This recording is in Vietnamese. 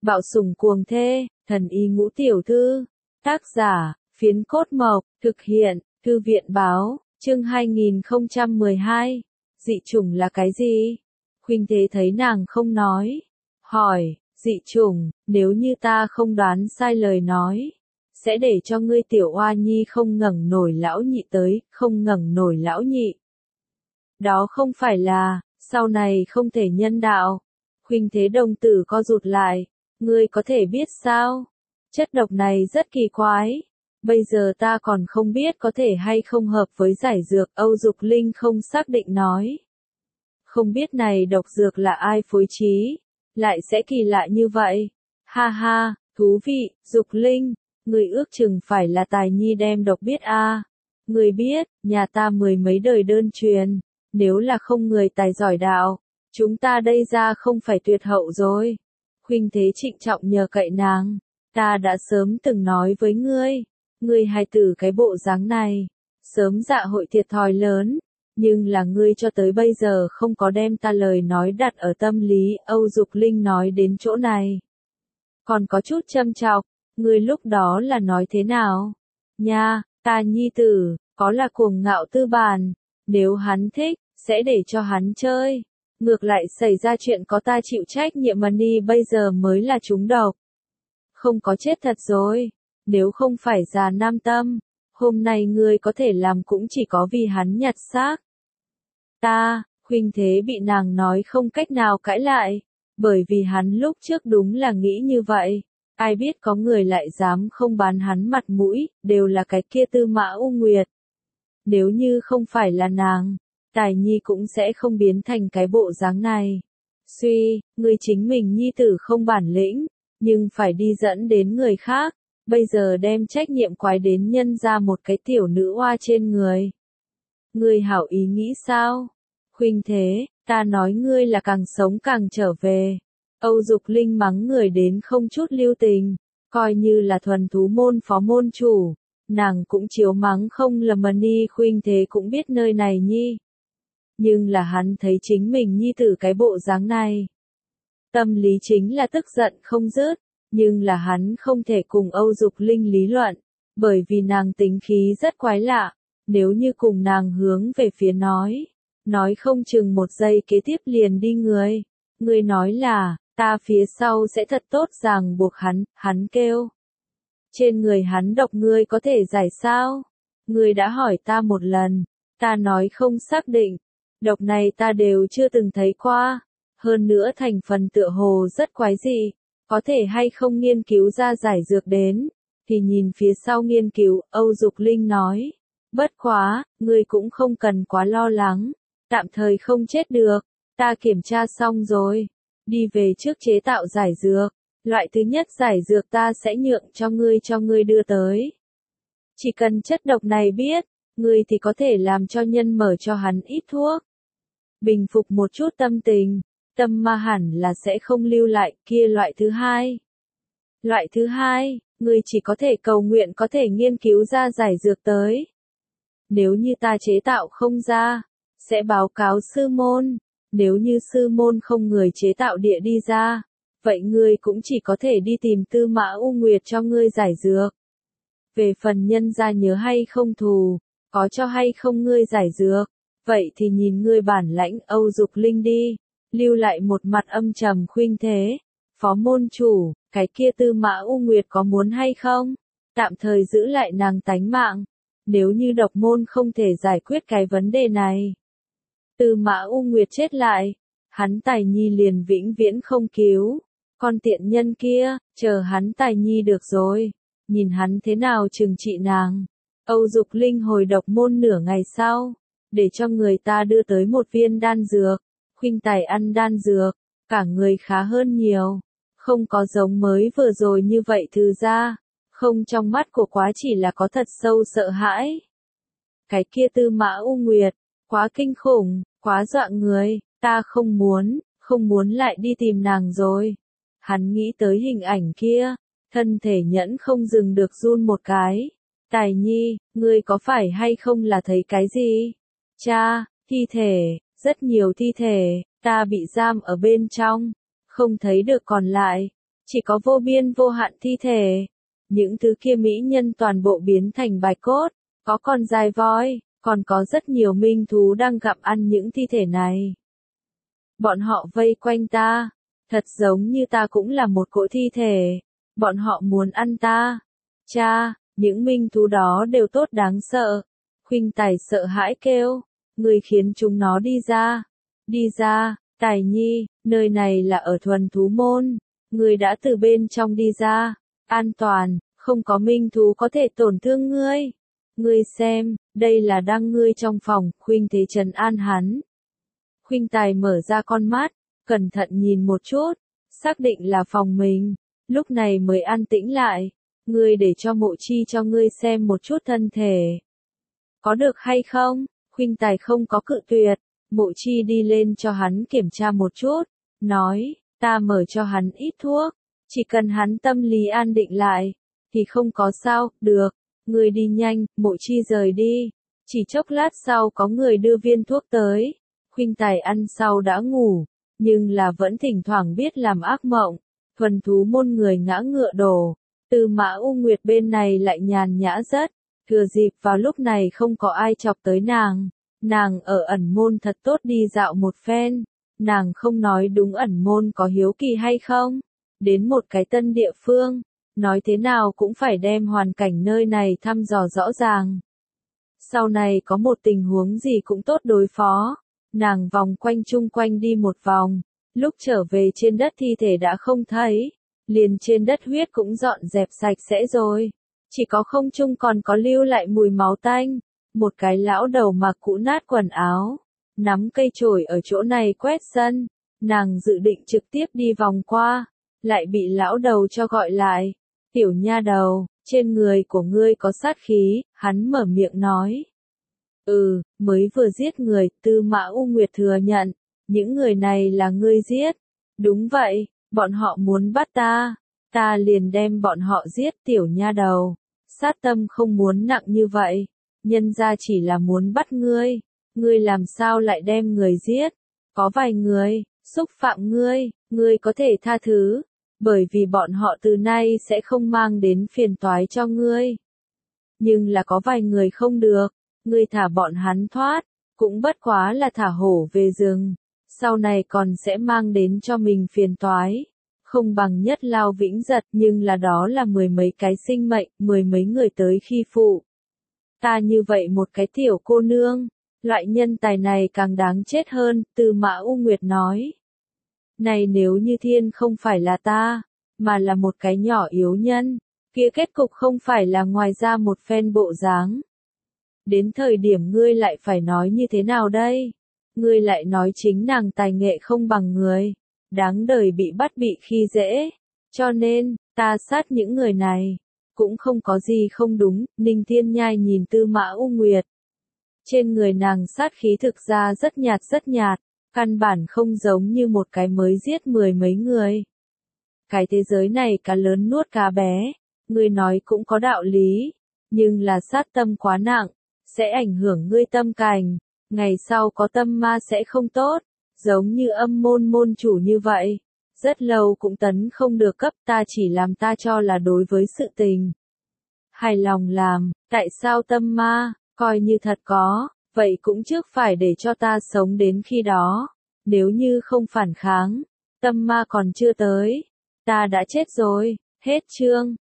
Bạo sủng cuồng thê, thần y ngũ tiểu thư. Tác giả, Phiến Cốt Mộc, thực hiện, Thư viện báo, chương 2012. Dị chủng là cái gì? Khuynh Thế thấy nàng không nói. Hỏi, dị chủng, nếu như ta không đoán sai lời nói, sẽ để cho ngươi tiểu oa nhi không ngẩng nổi lão nhị tới, không ngẩng nổi lão nhị. Đó không phải là, sau này không thể nhân đạo. Khuynh Thế đồng tử co rụt lại, ngươi có thể biết sao? Chất độc này rất kỳ quái. Bây giờ ta còn không biết có thể hay không hợp với giải dược, Âu Dục Linh không xác định nói. Không biết này độc dược là ai phối trí, lại sẽ kỳ lạ như vậy. Ha ha, thú vị, Dục Linh, người ước chừng phải là tài nhi đem độc biết a. Người biết, nhà ta mười mấy đời đơn truyền, nếu là không người tài giỏi đạo, chúng ta đây ra không phải tuyệt hậu rồi. Khuynh Thế trịnh trọng nhờ cậy nàng, ta đã sớm từng nói với ngươi hài tử cái bộ dáng này, sớm dạ hội thiệt thòi lớn, nhưng là ngươi cho tới bây giờ không có đem ta lời nói đặt ở tâm lý. Âu Dục Linh nói đến chỗ này, còn có chút châm chọc, ngươi lúc đó là nói thế nào? Nha, ta nhi tử, có là cuồng ngạo tư bản, nếu hắn thích, sẽ để cho hắn chơi. Ngược lại xảy ra chuyện có ta chịu trách nhiệm mà ni bây giờ mới là trúng độc. Không có chết thật rồi, nếu không phải già nam tâm, hôm nay ngươi có thể làm cũng chỉ có vì hắn nhặt xác. Khuynh Thế bị nàng nói không cách nào cãi lại, bởi vì hắn lúc trước đúng là nghĩ như vậy. Ai biết có người lại dám không bán hắn mặt mũi, đều là cái kia Tư Mã U Nguyệt. Nếu như không phải là nàng, Tài Nhi cũng sẽ không biến thành cái bộ dáng này. Ngươi chính mình nhi tử không bản lĩnh, nhưng phải đi dẫn đến người khác, bây giờ đem trách nhiệm quái đến nhân ra một cái tiểu nữ oa trên người. Ngươi hảo ý nghĩ sao? Khuynh Thế, ta nói ngươi là càng sống càng trở về. Âu Dục Linh mắng người đến không chút lưu tình, coi như là thuần thú môn phó môn chủ, nàng cũng chiếu mắng không lầm mà ni. Khuynh Thế cũng biết nơi này nhi. Nhưng là hắn thấy chính mình nhi tử cái bộ dáng này. Tâm lý chính là tức giận không dứt, nhưng là hắn không thể cùng Âu Dục Linh lý luận, bởi vì nàng tính khí rất quái lạ, nếu như cùng nàng hướng về phía nói không chừng một giây kế tiếp liền đi người. Ngươi nói là, ta phía sau sẽ thật tốt ràng buộc hắn kêu. Trên người hắn độc ngươi có thể giải sao? Ngươi đã hỏi ta một lần, ta nói không xác định, độc này ta đều chưa từng thấy qua, hơn nữa thành phần tựa hồ rất quái dị, có thể hay không nghiên cứu ra giải dược đến, thì nhìn phía sau nghiên cứu. Âu Dục Linh nói, bất quá, ngươi cũng không cần quá lo lắng, tạm thời không chết được, ta kiểm tra xong rồi, đi về trước chế tạo giải dược, loại thứ nhất giải dược ta sẽ nhượng cho ngươi đưa tới. Chỉ cần chất độc này biết, ngươi thì có thể làm cho nhân mở cho hắn ít thuốc. Bình phục một chút tâm tình, tâm ma hẳn là sẽ không lưu lại. Kia loại thứ hai. Loại thứ hai, ngươi chỉ có thể cầu nguyện có thể nghiên cứu ra giải dược tới. Nếu như ta chế tạo không ra, sẽ báo cáo sư môn. Nếu như sư môn không người chế tạo địa đi ra, vậy ngươi cũng chỉ có thể đi tìm Tư Mã U Nguyệt cho ngươi giải dược. Về phần nhân gia nhớ hay không thù, có cho hay không ngươi giải dược, vậy thì nhìn ngươi bản lãnh. Âu Dục Linh đi, lưu lại một mặt âm trầm. Khuynh Thế, phó môn chủ, cái kia Tư Mã U Nguyệt có muốn hay không? Tạm thời giữ lại nàng tánh mạng, nếu như độc môn không thể giải quyết cái vấn đề này. Tư Mã U Nguyệt chết lại, hắn Tài Nhi liền vĩnh viễn không cứu. Con tiện nhân kia, chờ hắn Tài Nhi được rồi, nhìn hắn thế nào trừng trị nàng. Âu Dục Linh hồi độc môn nửa ngày sau, để cho người ta đưa tới một viên đan dược. Khuynh Tài ăn đan dược, cả người khá hơn nhiều, không có giống mới vừa rồi như vậy thư ra, không, trong mắt của quá chỉ là có thật sâu sợ hãi. Cái kia Tư Mã U Nguyệt, quá kinh khủng, quá dọa người, ta không muốn lại đi tìm nàng rồi. Hắn nghĩ tới hình ảnh kia, thân thể nhẫn không dừng được run một cái. Tài Nhi, ngươi có phải hay không là thấy cái gì? Cha, thi thể, rất nhiều thi thể, ta bị giam ở bên trong, không thấy được còn lại. chỉ có vô biên vô hạn thi thể. Những thứ kia mỹ nhân toàn bộ biến thành bạch cốt, có con dài voi, còn có rất nhiều minh thú đang gặm ăn những thi thể này. Bọn họ vây quanh ta, thật giống như ta cũng là một cỗ thi thể, bọn họ muốn ăn ta. Cha, những minh thú đó đều tốt đáng sợ. Khuynh Tài sợ hãi kêu, người khiến chúng nó đi ra. Đi ra, Tài Nhi, nơi này là ở thuần thú môn, ngươi đã từ bên trong đi ra, an toàn, không có minh thú có thể tổn thương ngươi. Ngươi xem, đây là đang ngươi trong phòng, Khuynh Thế trấn an hắn. Khuynh Tài mở ra con mắt, cẩn thận nhìn một chút, xác định là phòng mình, lúc này mới an tĩnh lại. Ngươi để cho Mộ Chi cho ngươi xem một chút thân thể. Có được hay không? Khuynh Tài không có cự tuyệt, Mộ Chi đi lên cho hắn kiểm tra một chút, nói, ta mở cho hắn ít thuốc, chỉ cần hắn tâm lý an định lại, thì không có sao, được, ngươi đi nhanh, Mộ Chi rời đi. Chỉ chốc lát sau có người đưa viên thuốc tới, Khuynh Tài ăn sau đã ngủ, nhưng là vẫn thỉnh thoảng biết làm ác mộng, thuần thú môn người ngã ngựa đổ, Tư Mã U Nguyệt bên này lại nhàn nhã rất, thừa dịp vào lúc này không có ai chọc tới nàng ở ẩn môn thật tốt đi dạo một phen, nàng không nói đúng ẩn môn có hiếu kỳ hay không, đến một cái tân địa phương, nói thế nào cũng phải đem hoàn cảnh nơi này thăm dò rõ ràng. Sau này có một tình huống gì cũng tốt đối phó, nàng vòng quanh chung quanh đi một vòng, lúc trở về trên đất thi thể đã không thấy, liền trên đất huyết cũng dọn dẹp sạch sẽ rồi, chỉ có không trung còn có lưu lại mùi máu tanh, một cái lão đầu mặc cũ nát quần áo, nắm cây chổi ở chỗ này quét sân, nàng dự định trực tiếp đi vòng qua, lại bị lão đầu cho gọi lại, tiểu nha đầu, trên người của ngươi có sát khí, hắn mở miệng nói. Mới vừa giết người, Tư Mã U Nguyệt thừa nhận, những người này là ngươi giết. Đúng vậy, bọn họ muốn bắt ta liền đem bọn họ giết tiểu nha đầu. Sát tâm không muốn nặng như vậy, nhân ra chỉ là muốn bắt ngươi làm sao lại đem người giết? Có vài người, xúc phạm ngươi có thể tha thứ, bởi vì bọn họ từ nay sẽ không mang đến phiền toái cho ngươi. Nhưng là có vài người không được, ngươi thả bọn hắn thoát, cũng bất quá là thả hổ về rừng, sau này còn sẽ mang đến cho mình phiền toái. Không bằng Nhất Lao Vĩnh Giật, nhưng là đó là mười mấy cái sinh mệnh, mười mấy người tới khi phụ. Ta như vậy một cái tiểu cô nương, loại nhân tài này càng đáng chết hơn, Tư Mã U Nguyệt nói. Này nếu như thiên không phải là ta, mà là một cái nhỏ yếu nhân, kia kết cục không phải là ngoài ra một phen bộ dáng. Đến thời điểm ngươi lại phải nói như thế nào đây? Ngươi lại nói chính nàng tài nghệ không bằng người, đáng đời bị bắt bị khi dễ, cho nên, ta sát những người này, cũng không có gì không đúng. Ninh Thiên Nhai nhìn Tư Mã U Nguyệt. Trên người nàng sát khí thực ra rất nhạt, căn bản không giống như một cái mới giết mười mấy người. Cái thế giới này cá lớn nuốt cá bé, ngươi nói cũng có đạo lý, nhưng là sát tâm quá nặng, sẽ ảnh hưởng ngươi tâm cảnh, ngày sau có tâm ma sẽ không tốt, giống như Âm Môn môn chủ như vậy, rất lâu cũng tấn không được cấp, ta chỉ làm ta cho là đối với sự tình hài lòng làm, tại sao tâm ma, coi như thật có, vậy cũng trước phải để cho ta sống đến khi đó, nếu như không phản kháng, tâm ma còn chưa tới, ta đã chết rồi. Hết chương.